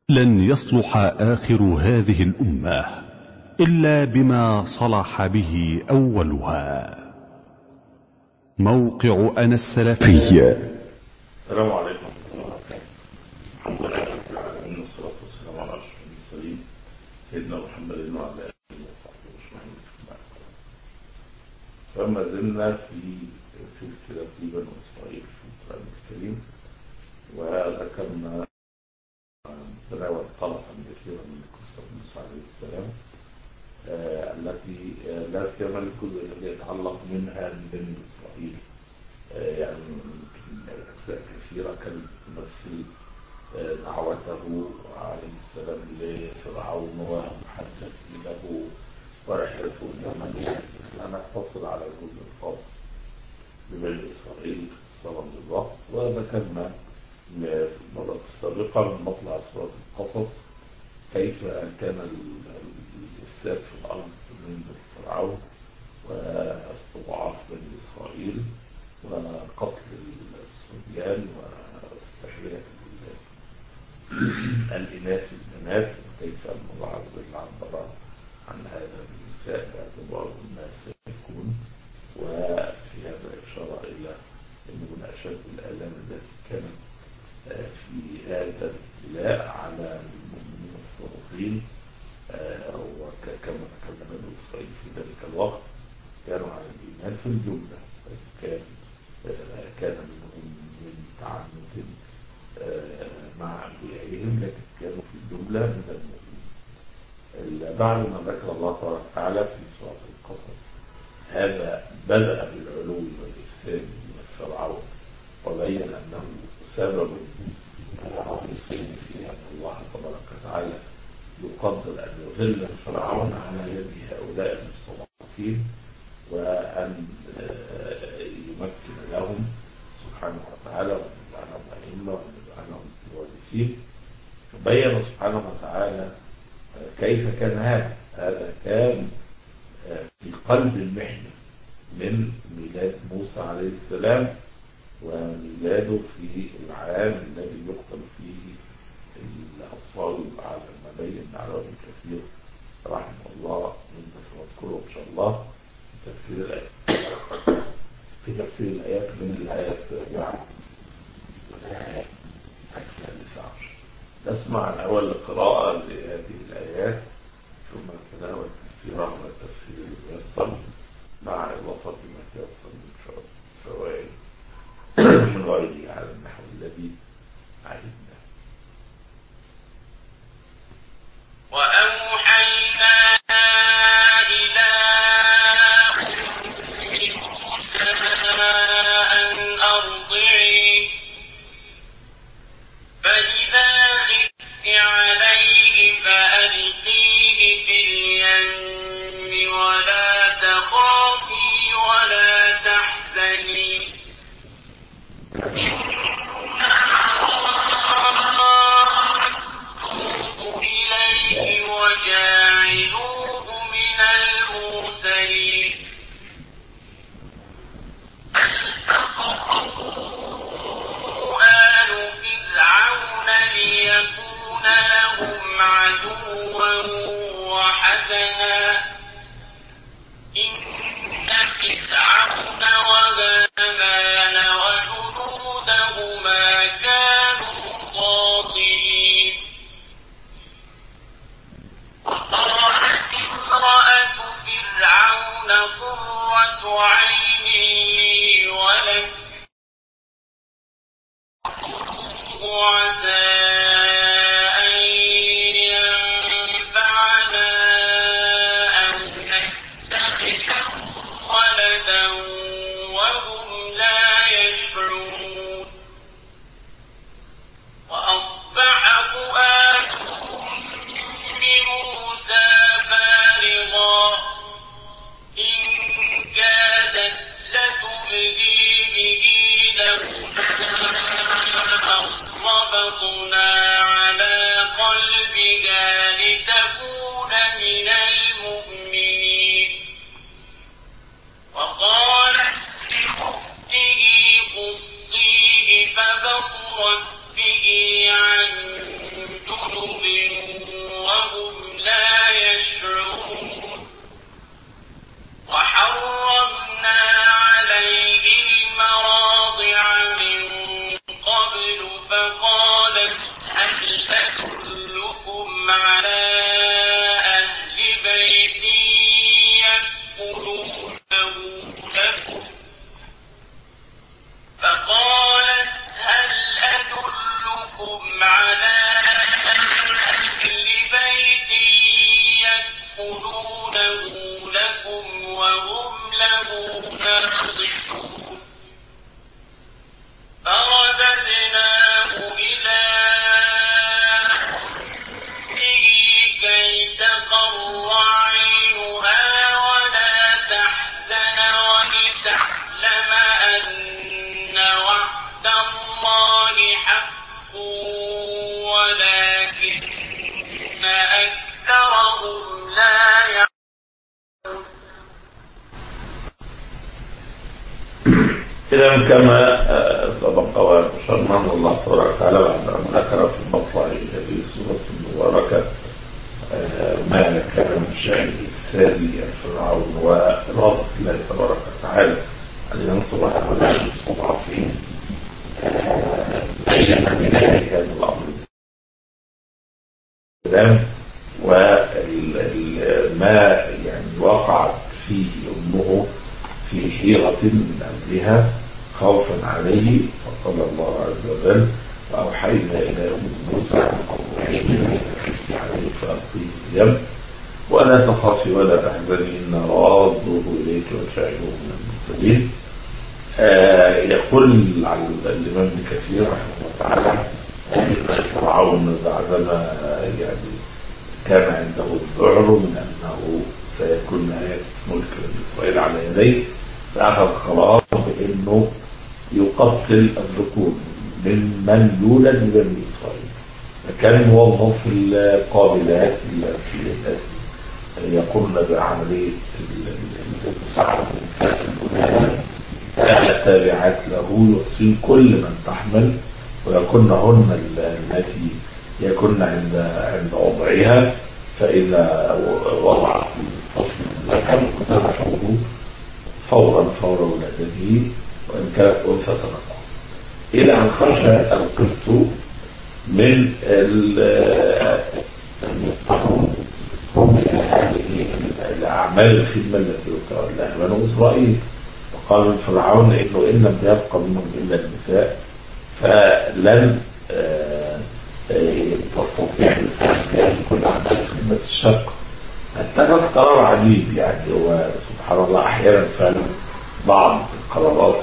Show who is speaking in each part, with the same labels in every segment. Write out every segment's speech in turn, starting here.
Speaker 1: لن يصلح آخر هذه الأمة إلا بما صلح به أولها. موقع أنا السلفي.
Speaker 2: السلام عليكم ورحمة الله وبركاته. الحمد لله رب العالمين والصلاة والسلام على أشرف المرسلين سيدنا محمد وعلى آله وصحبه أجمعين. فما زلنا في سلسلة بني إسرائيل في القرآن الكريم، وذكرنا تناول طرفا يسيرا من قصة موسى عليه السلام التي لا سيما الجزء الذي يتعلق منها ببني إسرائيل. يعني أجزاء كثيرة كانت تمثل دعوته عليه السلام لفرعون ومحدث له ورحلته اليمنية. أنا أقتصر على الجزء الخاص ببني إسرائيل اختصارا للوقت، وذكرنا في المرة السابقة من مطلع سورة القصص كيف كان الإفساد في الأرض من فرعون واستضعاف بني إسرائيل وقتل الصبيان واستحياء الإناث البنات، وكيف أن الله عز وجل عبر عن هذا النساء باعتبار الناس يكون. وفي هذا إشارة إلى أنه من أشد الآلام التي كانت في هذا الابتلاء على المؤمنين الصادقين، وكما تكلم بنو إسرائيل في ذلك الوقت كانوا على الإيمان في الجملة، كان منهم من تعنت مع أنبيائهم، لكن كانوا في الجملة من المؤمنين. بعد ما ذكر الله تبارك وتعالى في سورة القصص هذا بدأ بالعلو والإفساد من فرعون، وبين أنه سبب الصين في أن الله تبارك وتعالى يقدر أن يظل فرعون على يد هؤلاء المستضعفين، وأن يمكن لهم سبحانه وتعالى وأن يجعلهم أئمة وأن يجعلهم الوارثين. بين سبحانه وتعالى كيف كان هذا كان في قلب المحنة من ميلاد موسى عليه السلام، وميلاده في العام الذي يقتل فيه الأطفال على ما بين على ابن كثير رحمه الله، من سنذكره إن شاء الله في تفسير الآيات من الآية السابعة والآية 19. نسمع الأول القراءة لهذه الآيات ثم نتناول تفسيرها والتفسير الميسر مع إضافة ما تيسر من فوائد من غيره على النحو الذي علمنا.
Speaker 3: وأوحينا إلى موسى أن أرضعيه فإذا خفت عليه فألقيه في اليم ولا تخافي ولا تحزني إليه وجاعلوه من المرسلين. آل فرعون ليكون لهم عدوا وحزنا إن فرعون وهامان وجنودهما كانوا خاطئين. وقالت امرأة فرعون قرة عين لي ولك وعسى أن ينفعنا أو نتخذه ولدا وهم لا يشعرون. وأصبح فؤاد موسى فارغا إن كادت لتبدي به لولا ربطنا على قلبها لتكون من المؤمنين. وقالت لأخته قصيه فبصرت به عن جنب أكثرهم لا يعلمون.
Speaker 2: إذا كما سبق وأشرنا أن الله تبارك وتعالى بعد أن ذكر في مطلع هذه السورة المباركة ما كان من شأن إفساد فرعون وإرادة الله تبارك وتعالى أن ينصر هؤلاء المستضعفين بين بداية هذا الأمر وما يعني وقعت فيه أمه في حيرة من أمرها خوفا عليه، فقال الله عز وجل: وأوحينا إلى موسى أن عليه فألقيه في اليم ولا تخافي ولا تحزني إن رادوه إليك وجاعله من المرسلين. يقول عن الإمام ابن كثير رحمه الله تعالى إن فرعون بعدما يعني كان عنده الذعر من أنه سيكون نهاية ملك إسرائيل على يديه، فأخذ قرار بأنه يقتل الذكور من يولد ببني إسرائيل. فكان موظف القابلات التي يقومن بعملية المساعدة الإنسان التابعات له يحصي كل من تحمل ويكون هن التي يكون عند وضعها، فإذا وضعت الطفل ذكر قتله فور ولادته وإن كانت أنثى تركه، إلى أن خرج القبط من الأعمال الخدمة التي يتولاها بنو إسرائيل. وقال فرعون إنه إن لم يبقى منهم إلا النساء فلن تستطيع الإنسان أن يكون أعمال خدمة الشق. اتخذ قرار عجيب، يعني هو سبحان الله أحيانا فعلا بعض القرارات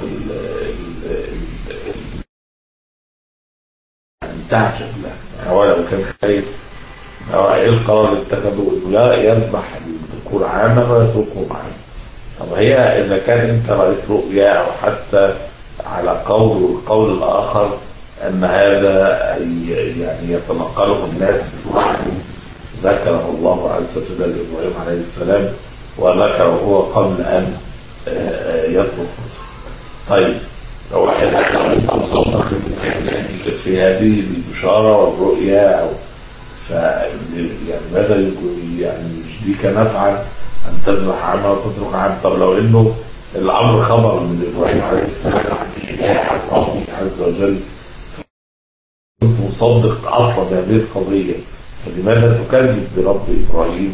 Speaker 2: تعجب له. يعني هو لو كان خايف ايه القرار اللي اتخذه؟ انه لا يذبح الذكور عاما ويتركهم عاما. طب هي اذا كان انت رايت رؤيا او حتى على قول والقول الاخر ان هذا يعني يتنقله الناس بالوحي، ذكره الله عز وجل لابراهيم عليه السلام وذكره هو قبل ان يترك. طيب لو واحد مصدق في هذه البشاره والرؤيا يعني ماذا يعني يجديك نفعا ان تذبح عما وتترك عما؟ طب لو انه الامر خبر من ابراهيم عليه السلام عن الله عز وجل كنت مصدق اصلا بهذه القضيه، فلماذا تكذب برب ابراهيم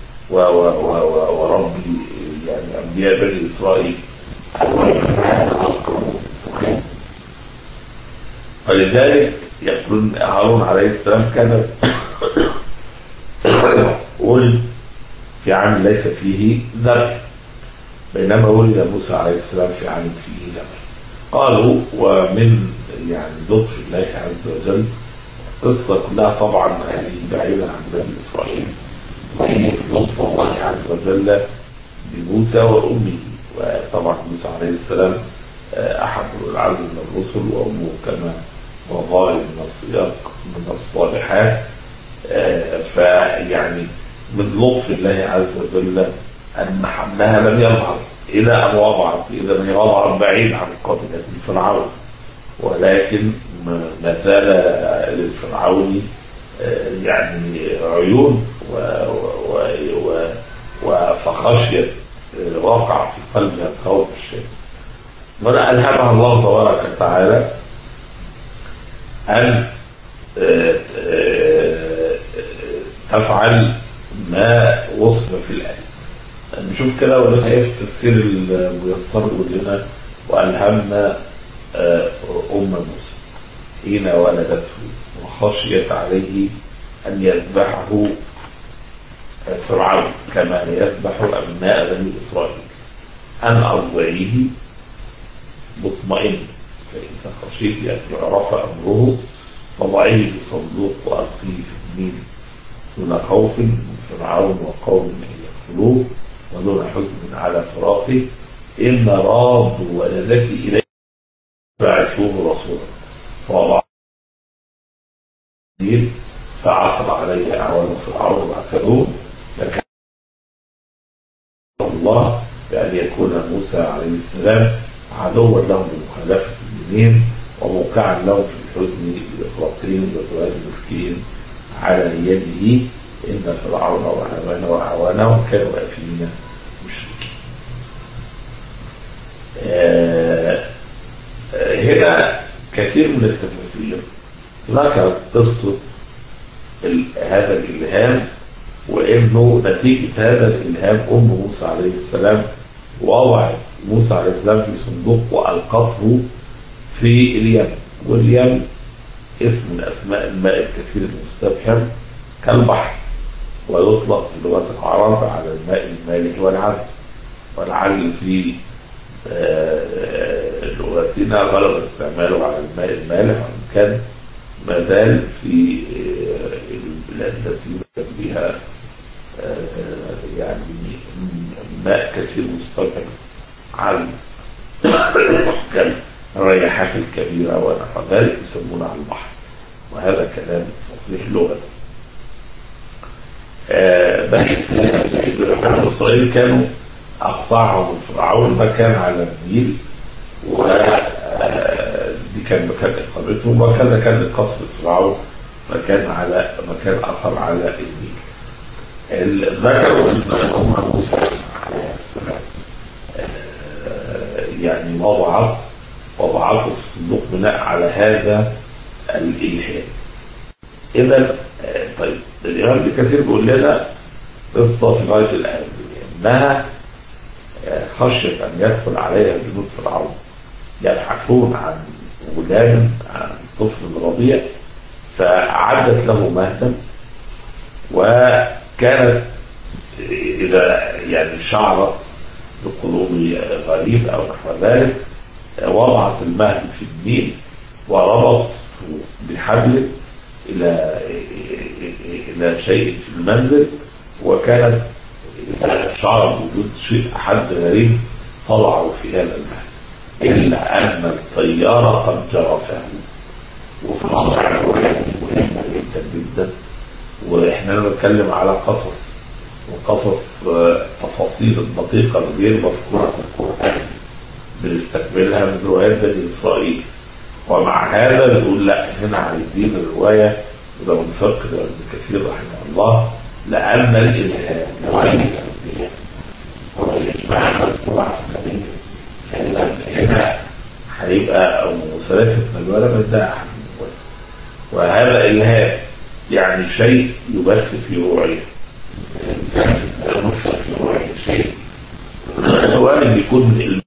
Speaker 2: ورب يعني انبياء بني اسرائيل؟ ولذلك يقول هارون عليه السلام كان ولد في عام ليس فيه ذبح، بينما ولد موسى عليه السلام في عام فيه ذبح. قالوا ومن يعني لطف الله عز وجل القصة كلها طبعا هذه بعيدة عن بني إسرائيل، وهي لطف الله عز وجل بموسى وأمه. وطبعا موسى عليه السلام أحد العزم من الرسل، وأمه كما وظاهر من السياق من الصالحات. فيعني من لطف الله عز وجل أن حملها لم يظهر إلى أن وضعت، إذا هي وضعت بعيد عن قابلة الفرعون، ولكن ما زال للفرعون يعني عيون فخشيت وقع في قلبها الخوف الشديد. ولا ألهمها الله تبارك وتعالى أن تفعل ما وصف في الآية. نشوف كده ولنا ايه في تفسير الميسر يقول لنا: وألهمنا موسى حين ولدته وخشيت عليه أن يذبحه فرعون كما يذبح أبناء بني إسرائيل أن أرضعيه مطمئن، فإن خشيت أن يعرف أمره فضعيه في صندوق وألقيه في النيل دون خوف من فرعون وقوم أن يدخلوه ودون حزن على فراقه إن راد ولدك إليه فاعفوه رسولا فوضع فعثر عليه أعوان فرعون وعثروه، لكن الله بأن يكون موسى عليه السلام عدوا لهم بمخالفة الدينين وموقعا لهم في الحزن بإفراطهم وزواج ملكهم على يده، إن فرعون وهامان وأعوانهم كانوا آثمين مشركين. هنا كثير من التفاسير ذكرت قصة هذا الإلهام، وإنه نتيجة هذا الإلهام موسى عليه السلام وضعت موسى عليه السلام في صندوق وألقته في اليم، واليم اسم من أسماء الماء الكثير المستبحر كالبحر، ويطلق في لغة العرب على الماء المالح والعذب، ولعل في لغتنا غلب استعماله على الماء المالح، وإن كان ما زال في البلاد التي يوجد بها يعني ماء كثير مستبحر عذب الرياحات الكبيرة ونحو ذلك يسمونها البحر، وهذا كلام فصيح لغة. بني إسرائيل كانوا أقطعهم فرعون مكان على النيل، ودي كان مكان إقامتهم، وكذا كان قصر فرعون مكان آخر على النيل. ذكروا أن موسى عليه السلام يعني وضعته في الصندوق بناء على هذا الإلهام. إذا طيب الإمام ابن كثير بيقول لنا قصة في غاية الأهمية، إنها خشيت أن يدخل عليها جنود فرعون يبحثون عن غلام، عن طفل رضيع، فأعدت له مهدا، وكانت إذا يعني شعرت بقلوب غريب أو نحو ذلك وضعت المهد في النيل وربط بحبل إلى شيء في المنزل، وكانت شعر بوجود شيء حد غريب طلعوا في هذا المهد، إلا أن الطيارة قد جرفه وفرعون جدا جدا. وإحنا نتكلم على قصص تفاصيل الدقيقة غير مذكورة في القرآن بنستكملها من روايات بني إسرائيل، ومع هذا نقول لا، هنا عايزين الرواية وده من فقه ابن كثير رحمه الله، لأن الإلهام هو الإجماع مذكور في النبي، هنا هيبقى ثلاثة مليون من ده، وهذا إلهام يعني شيء يبث في روعه الإنسان، يبث في روعه شيء، سواء يكون من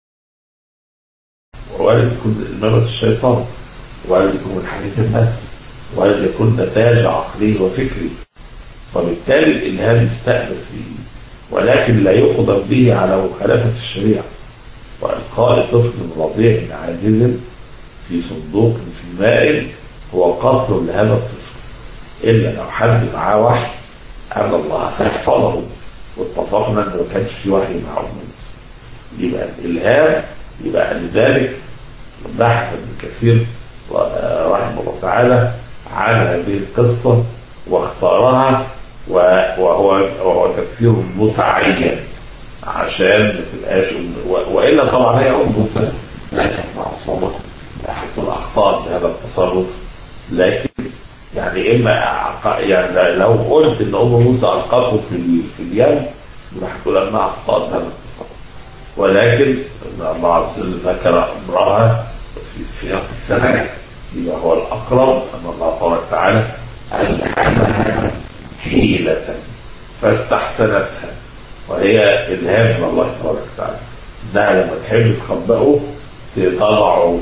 Speaker 2: وارد يكون من إمامة الشيطان، وارد يكون من حديث النفس، وارد يكون نتاج عقلي وفكري، وبالتالي الإلهام يستأنس به، ولكن لا يقدم به على مخالفة الشريعة. وإلقاء طفل رضيع عاجز في صندوق في ماء هو قتل لهذا الطفل، إلا لو حد معاه وحي أن الله سيحفظه، واتفقنا أن ما كانش في وحي معه، يبقى الإلهام. يبقى لذلك بحث ابن كثير رحمه الله تعالى عن هذه القصة واختارها، وهو تفسير متعين عشان ما تبقاش، وإلا طبعا هي موسى ليست معصومة، تحصل أخطاء بهذا التصرف، لكن يعني يعني لو قلت إن موسى ألقته في اليم هتقول أنها أخطاء بهذا التصرف، ولكن الله عز وجل ذكر أمرها في سياق الثناء، يبقى هو الأقرب أن الله تبارك وتعالى ألهمها حيلة فاستحسنتها، وهي إلهام من الله تبارك وتعالى، إنها لما تحب تخبئه تضعه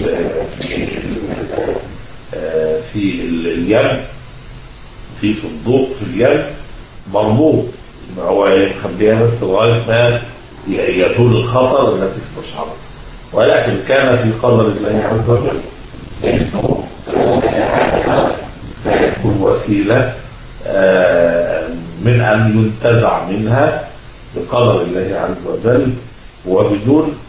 Speaker 2: في اليم، في صندوق في اليم مربوط، هو يخبيها بس لغاية ما يزول الخطر التي استشعرت، ولكن كان في قدر الله عز وجل انه سيكون وسيله من ان ينتزع منها بقدر الله عز وجل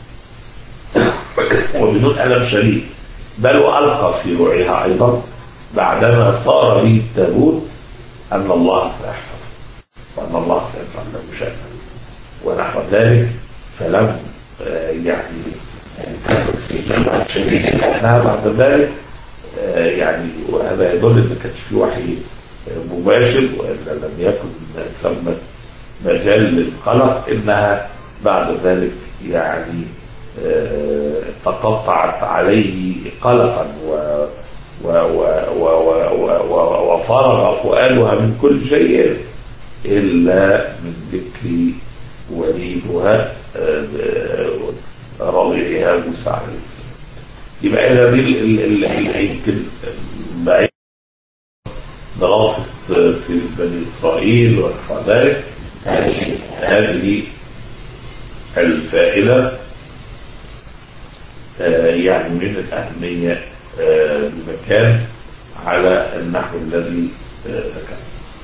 Speaker 2: وبدون الم شديد، بل والقى في روعها ايضا بعدما صار به التابوت أن الله سيحفظ وأن الله سيفعل له شأنه ونحو ذلك، فلم يعني تاخد في جمع شديد لأنها بعد ذلك يعني، وهذا يدل أن ما كانش في وحي مباشر وإلا لم يكن ثم مجال للقلق، إنها بعد ذلك يعني تقطعت عليه قلقا وفرغ فؤادها من كل شيء إلا من ذكر وليدها رضيعها موسى عليه السلام. يبقى إذا دي بعيد دراسة سيرة بني إسرائيل ونحو ذلك، هذه الفائدة يعني من الأهمية بمكان على النحو الذي ذكر.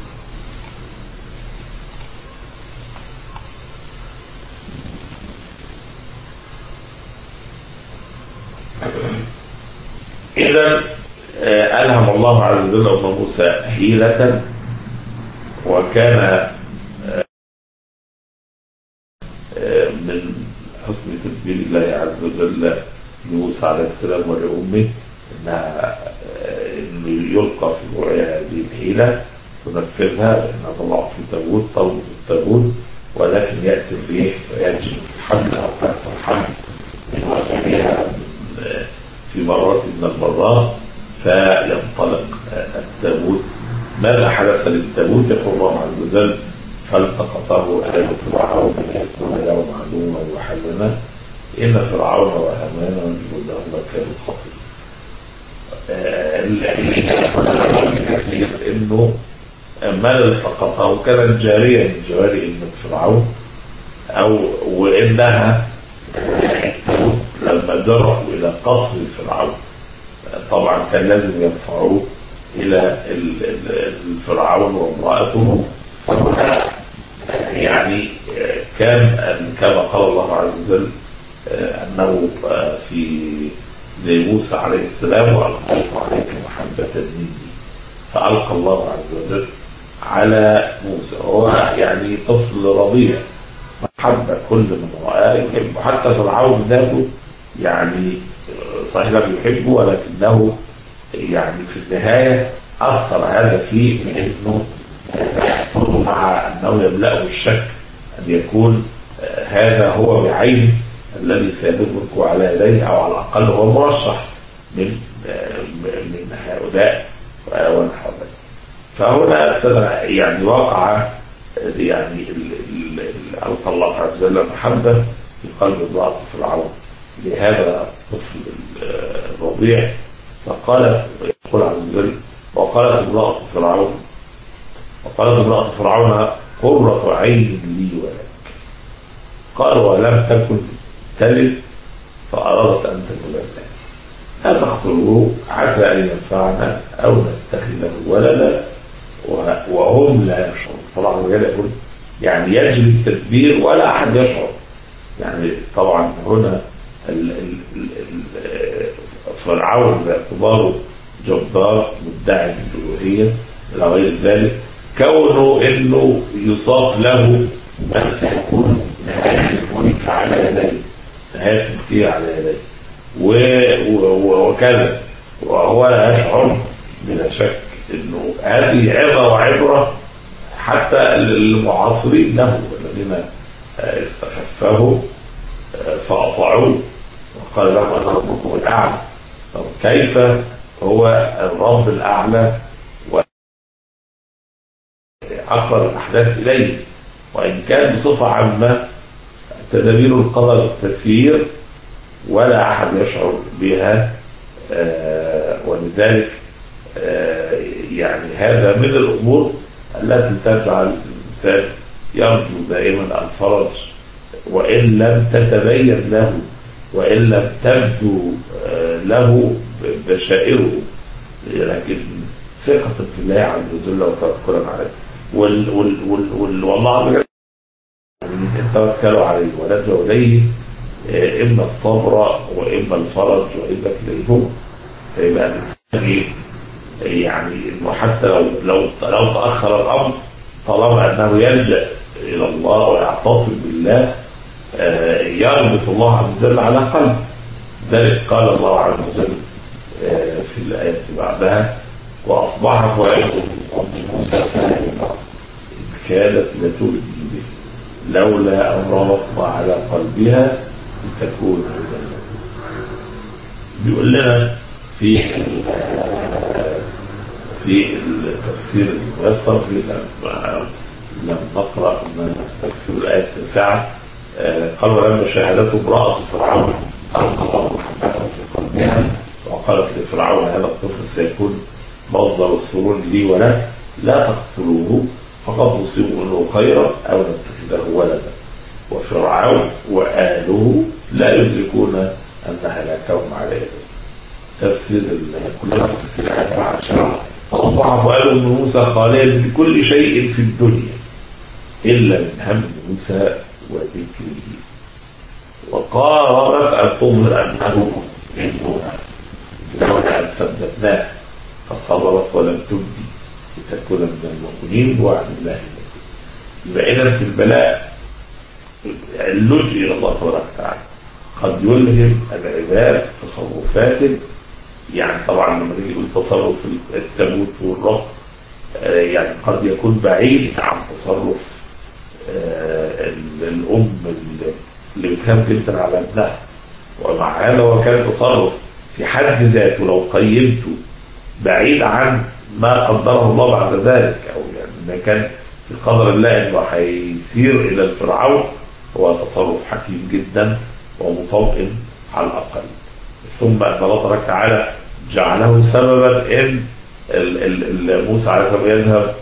Speaker 2: إذن ألهم الله عز وجل أم موسى حيلة، وكان من حسن تدبير الله عز وجل لموسى عليه السلام ولأمه إنه يلقى في وعيها هذه الحيلة تنفذها، لأنها طلعت في تابوت تربط التابوت، ولكن يأتي الريح ويأتي الحمل أو كسر الحمل من وجهها في مرات من المرات فينطلق التابوت. ماذا حدث للتابوت؟ يقول الله عز وجل فالتقطه آل فرعون ليكون لهم عدوا وحزنا إن فرعون وهامان وجنودهما كانوا خاطئين. إنه من التقطه كانت جارية من جواري ابنة فرعون، وإنها لما جروا إلى قصر فرعون طبعا كان لازم يرفعوه إلى الفرعون وامرأته، يعني كما قال الله عز وجل أنه في موسى عليه السلام وألقيت عليك محبة مني، فألقى الله عز وجل على موسى. هو يعني طفل رضيع محبة كل من رآه يحبه، حتى فرعون ذاته يعني صحيح لم يحبه، ولكنه يعني في النهاية أثر هذا فيه من أنه مع أنه يملأه الشك أن يكون هذا هو بعينه الذي سيدرك على يديه، أو على الأقل هو مرشح من هؤلاء ونحو ذلك. فهنا يعني وقع يعني ألقى الله عز وجل محبة في قلب امرأة فرعون لهذا الطفل الرضيع، فقالت يقول عز وجل وقالت امرأة فرعون قرة عين لي ولك، قال ولم تكن تلد فأرادت أن تتبنى لا تقتلوه عسى أن ينفعنا أو نتخذه ولدا وهم لا يشعرون. طبعا الرجال يقول يعني يجري التدبير ولا أحد يشعر، يعني طبعا هنا فرعون باعتباره جبار مدعي بالألوهية إلى غير ذلك، كونه إنه يصاف له من سيكون نهاية الملك على يديه، نهاية الملكية على يديه وكذا، وهو لا يشعر بلا شك إنه هذه عظة وعبرة حتى المعاصرين له الذين استخفه فأطاعوه وقال لهم أنا ربكم الأعلى. طب كيف هو الرب الأعلى وأقرب الأحداث إليه؟ وإن كان بصفة عامة تدابير القضاء والتسيير ولا أحد يشعر بها، ولذلك يعني هذا من الأمور التي تجعل الإنسان يرجو دائما الفرج، وإن لم تتبين له وإن لم تبدو له بشائره، لكن ثقة في الله عز وجل وتوكلا عليه والله عز وجل توكلوا عليه ولجوا إليه إما الصبر وإما الفرج وإما كليهما. فيبقى الإنسان يعني انه حتى لو تاخر الامر طالما انه يلجا الى الله ويعتصم بالله يربط الله عز وجل على قلبه. ذلك قال الله عز وجل في الايه بعدها: واصبح فؤاد موسى فارغا إن كادت لتبدي به لولا ان ربطنا على قلبها لتكون من المؤمنين. بيقول لنا في التفسير الميسر لم نقرأ من تفسير الآية 9 قال: ولما شاهدته امرأة فرعون ألقى محبة في قلبها وقالت لفرعون: هذا الطفل سيكون مصدر السرور لي ولك لا تقتلوه فقد نصيب منه خيرا أو نتخذه ولدا وفرعون وآله لا يدركون أن هلاكهم على يده. تفسير كلها تفسير آية 10. فأصبح فؤاد موسى خاليا من كل شيء في الدنيا إلا من هم موسى وذكره. وقاربت أن تظهر أنه ابنها لولا أن ثبتناه فصبرت ولم تبدي لتكون من المؤمنين وعن الله. يبقى إذا في البلاء اللجوء إلى الله تبارك وتعالى قد يلهم العباد تصرفات، يعني طبعا لما نيجي نقول تصرف التابوت والربط يعني قد يكون بعيد عن تصرف الأم اللي بتخاف جدا على ابنها، ومع هذا هو كان تصرف في حد ذاته لو قيمته بعيد عن ما قدره الله بعد ذلك، أو يعني كان في قدر الله إنه هيسير إلى الفرعون، هو تصرف حكيم جدا ومطمئن على الأقل. ثم أن الله تبارك وتعالى جعله سببا إن موسى عليه السلام يذهب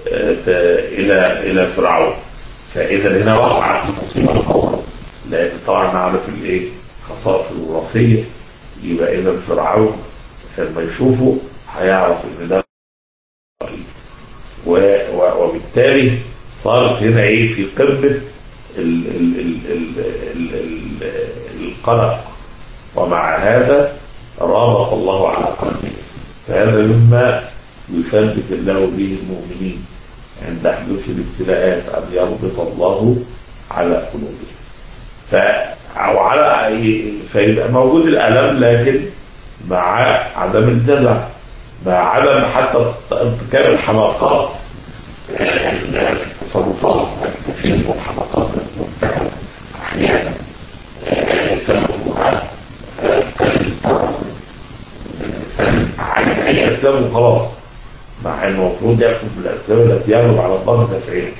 Speaker 2: إلى فرعون. فإذا هنا وقع في مصيبة القوم، لأن طبعا نعرف خصائص الوراثية. يبقى إذا فرعون لما يشوفه هيعرف إن ده وبالتالي صارت هنا في قمة القلق. ومع هذا رابط الله على قلبه، فهذا مما يثبت الله به المؤمنين عند حدوث الابتلاءات، أن يربط الله على قلوبهم فيبقى موجود الألم، لكن مع عدم الجزع، مع عدم حتى ارتكاب الحماقات، التصرفات في الحماقات أحيانا يسمونها الإنسان عايز أي أسباب وخلاص، مع أنه المفروض يأخذ بالأسباب التي يغلب على الظن تفعيله.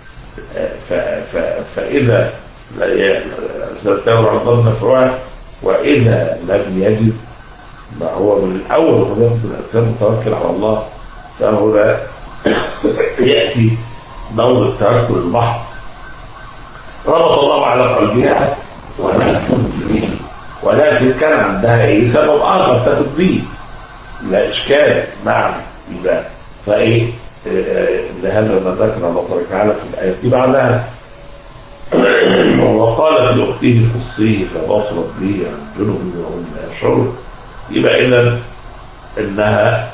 Speaker 2: فإذا الأسباب تغلب على الظن مفعولة، وإذا لم يجد ما هو من الأول وهو يأخذ بالأسباب متوكل على الله، فهو لا يأتي دور التوكل البحث. ربط الله على قلبها ولكن كان عندها سبب آخر تثبت به، لا إشكال معه. يبقى لهذا ما ذكر الله تبارك وتعالى في الآية دي بعدها: وقالت لأخته قصيه فبصرت به عن جنب وهم لا يشعرون. يبقى إذا إنها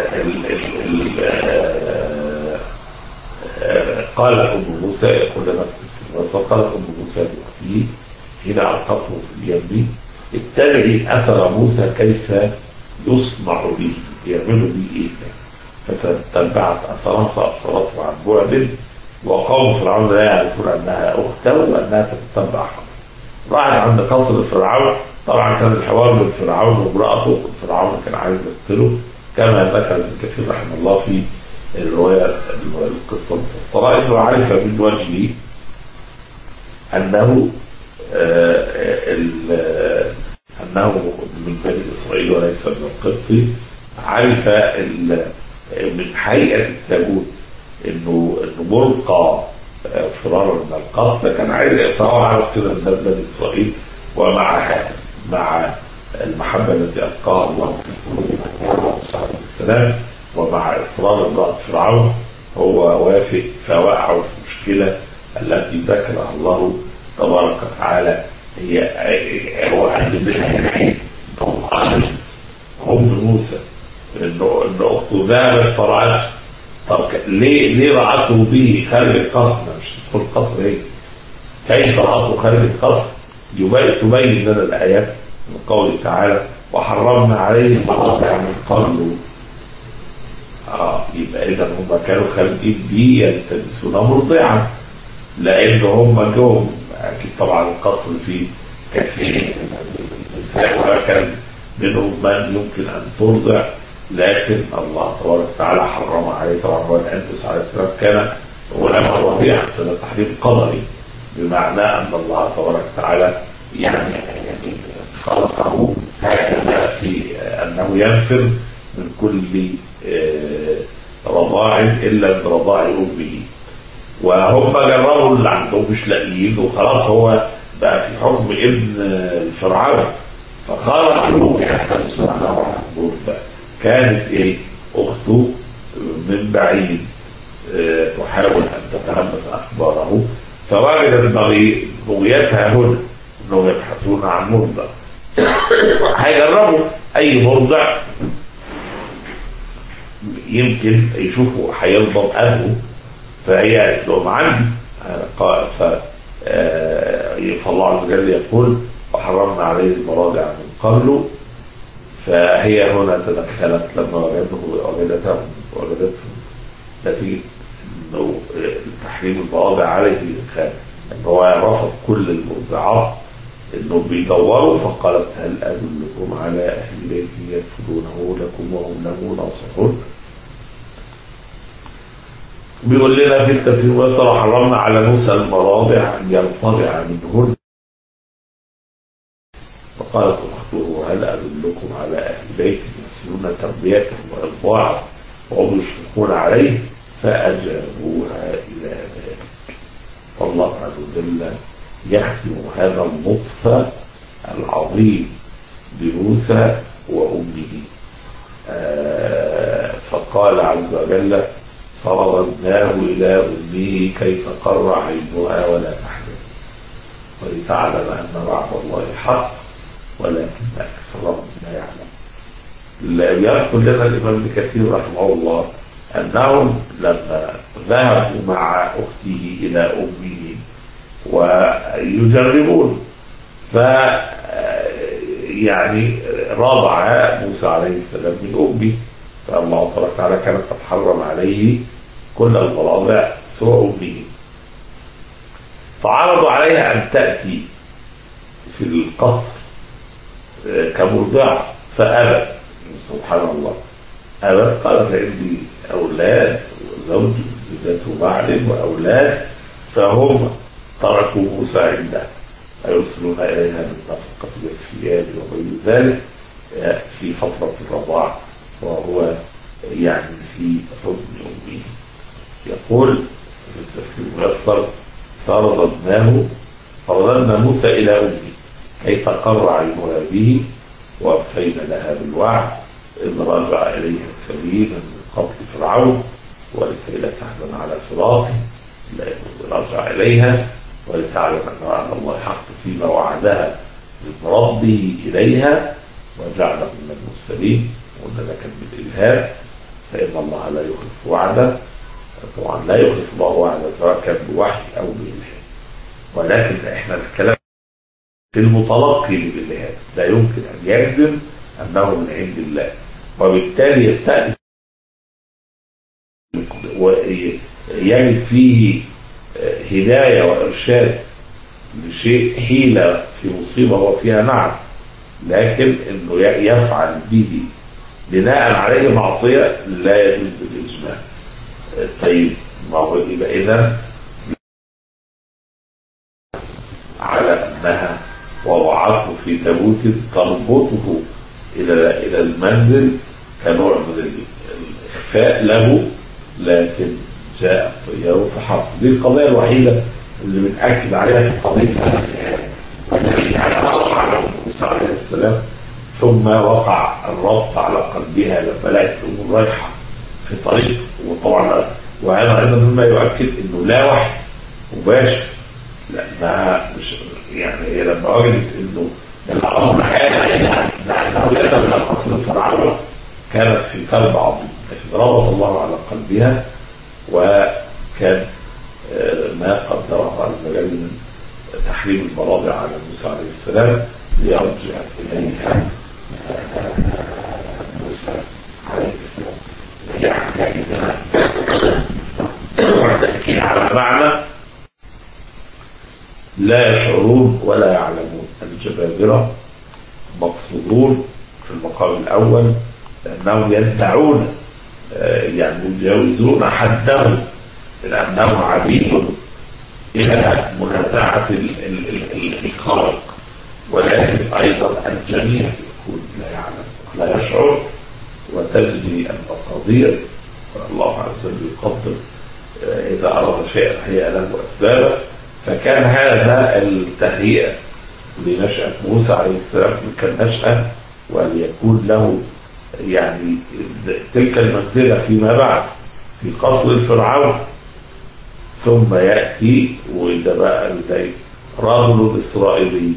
Speaker 2: قالت أم موسى يقول لنا في التفسير، قالت أم موسى لأخته حين ألقته في اليم: اتبعي أثر موسى كيف يصنع به، يعمل به إيه. فتتبعت أثرها فأبصرته عن بعد، وقوم فرعون لا يعرفون أنها أخته وأنها تتبع خطأ. راحت عند قصر فرعون. طبعا كان الحوار بين فرعون وامرأته، فرعون كان عايز يقتله كما ذكر ابن كثير رحمه الله في الرواية القصة المفصلة، إنه عرف من وجهه أنه من بني إسرائيل وليس من القبطي. عرف من هيئة التابوت إنه ملقى فرارا من القتل، كان عارف فرعون عرف كده من بني إسرائيل. ومع المحبة التي ألقاها الله في قلوب السلام، ومع إصرار امرأة فرعون هو وافق، فوقعوا في المشكلة التي ذكرها الله تبارك وتعالى. هو عند بنها أم موسى انه اخته ذهبت فرعته. طب ليه رعته به خارج القصر؟ مش تدخل القصر ايه؟ كيف رعته خارج القصر؟ تبين لنا الايات من قوله تعالى وحرمنا عليه المراضع من قبل. يبقى اذا هم كانوا خارجين بيه يلتمسون مرضعا، لان هم جم اكيد طبعا القصر فيه كثير كان منهم من يمكن ان ترضع، لكن الله تبارك وتعالى حرم عليه. طبعا هو الأنبس عليه السلام كان غلاما رضيعا، فده تحريم قدري، بمعنى ان الله تبارك وتعالى يعني خلقه هكذا في انه ينفر من كل رضاع الا من رضاع امه. وهم جربوا اللي عندهم مش لاقيين، وخلاص هو بقى في حكم ابن فرعون، فخرجوا كانت ايه اخته من بعيد تحاول ان تتهمس اخباره، فوجدت بغيتها هنا انهم يبحثون عن مرضع. هيجربوا اي مرضع يمكن يشوفوا هيرضى ابوه، فهي قالت لهم عندي. فالله عز وجل يقول وحرمنا عليه المراضع من قبله، فهي هنا تدخلت لما وجدته نتيجة انه تحريم المراضع عليه ان هو رفض كل المرضعات انه بيدوروا، فقالت هل ادلكم على اهل بيت يكفلونه لكم وهم له ناصحون. بيقول لنا في التفسير وصل حرمنا على موسى المراضع ان يرتضع منهن، فقالت اخته هل ادلكم على اهل بيت يحسنون تربيته وارضاعه وهم يشفقون عليه، فاجابوها الى ذلك. فالله عز وجل يختم هذا اللطف العظيم بموسى وامه. فقال عز وجل فرددناه الى امه كي تقر عينها ولا تحزن ولتعلم ان وعد الله حق ولكن اكثرهم لا يعلم. يذكر لنا الامام ابن كثير رحمه الله انهم لما ذهبوا مع اخته الى امه ويجربون، ف يعني رضع موسى عليه السلام من امه، فالله تبارك وتعالى كان قد حرم عليه كل المراضع سوى امه، فعرضوا عليها ان تاتي في القصر كمرضعه فابت. سبحان الله، ابت. قالت عندي اولاد وزوج ذات بعل واولاد، فهم تركوا موسى عندها فيرسلون اليها بالنفقه والثياب وغير ذلك في فتره الرضاعه، وهو يعني في حضن امه. يقول في التفسير الميسر فرددنا موسى الى امه كي تقر عينها به ووفينا لها بالوعد اذ رجع اليها سبيلا من قبل فرعون ولكي لا تحزن على فراقه، رجع اليها ولتعلم ان وعد الله حق فيما وعدها برده اليها وجعله من المرسلين. وقلنا ده كان بالالهام، فان الله لا يخلف وعده. طبعا لا يخلف الله وعده سواء كان بوحي او بالالهام، ولكن احنا الكلام في المتلقي للالهام لا يمكن ان يجزم انه من عند الله، وبالتالي يستأنس ويجد فيه هدايه وارشاد لشيء حيله في مصيبه هو فيها، نعم، لكن انه يفعل به بناء عليه معصيه لا يجوز بالاجماع. طيب ما هو يبقى اذا على انها وضعته في تابوت تربطه الى المنزل كنوع من الاخفاء له، لكن جاء الطيار فحط. دي القضيه الوحيده اللي بنأكد عليها في قضيه النبي على موسى عليه السلام، ثم وقع الربط على قلبها لما لقت الامور رايحه في طريق. وطبعا وهذا ايضا مما يؤكد انه لا وحي مباشر، لانها مش يعني هي لما وجدت انه الامر كان من القصر الفرعوني كانت في كرب عظيم، لكن ربط الله على قلبها، وكان ما قدره عز وجل من تحريم المراضع على موسى عليه السلام ليرجع إليها موسى عليه السلام. يعني تأكيد على معنى لا يشعرون ولا يعلمون. الجبابرة مقصودون في المقام الأول لأنهم يدعون يعني يجاوزون حدهم لأنهم عبيد إلى منازعة الخالق، ولكن أيضا الجميع يكون لا يعلم لا يشعر، وتجري المقادير، والله عز وجل يقدر إذا أراد شيئا هيئ له أسبابه. فكان هذا التهيئة لنشأة موسى عليه السلام كالنشأة، وليكون له يعني تلك المنزلة فيما بعد في قصر الفرعون، ثم يأتي وده بقى رجل إسرائيلي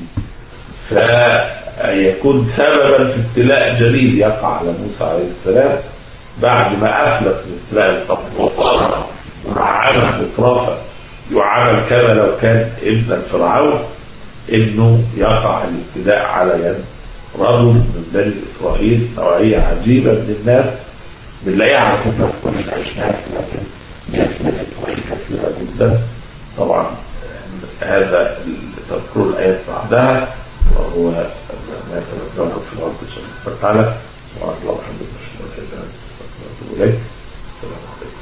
Speaker 2: فيكون سببا في ابتلاء جديد يقع على موسى عليه السلام بعد ما أفلت من ابتلاء القبر وصار معامل مطرفة يعامل كما لو كان ابن الفرعون، إنه يقع الابتلاء على يد رجل من بني إسرائيل، نوعية عجيبة من الناس بنلاقيها على فكرة في كل الأجناس، لكن من إسرائيل كثيرة جدا. طبعا هذا تذكر الآيات بعدها، وهو ما سنتجرب في الأرض إن شاء الله تعالى. سبحانك اللهم وبحمدك أشهد أن لا إله إلا أنت أستغفرك وأتوب إليك. السلام عليكم.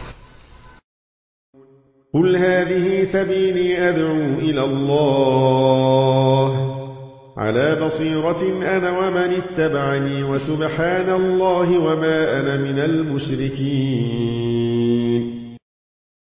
Speaker 4: قل هذه سبيلي أدعو إلى الله على بصيرة أنا ومن اتبعني، وسبحان الله وما أنا من المشركين.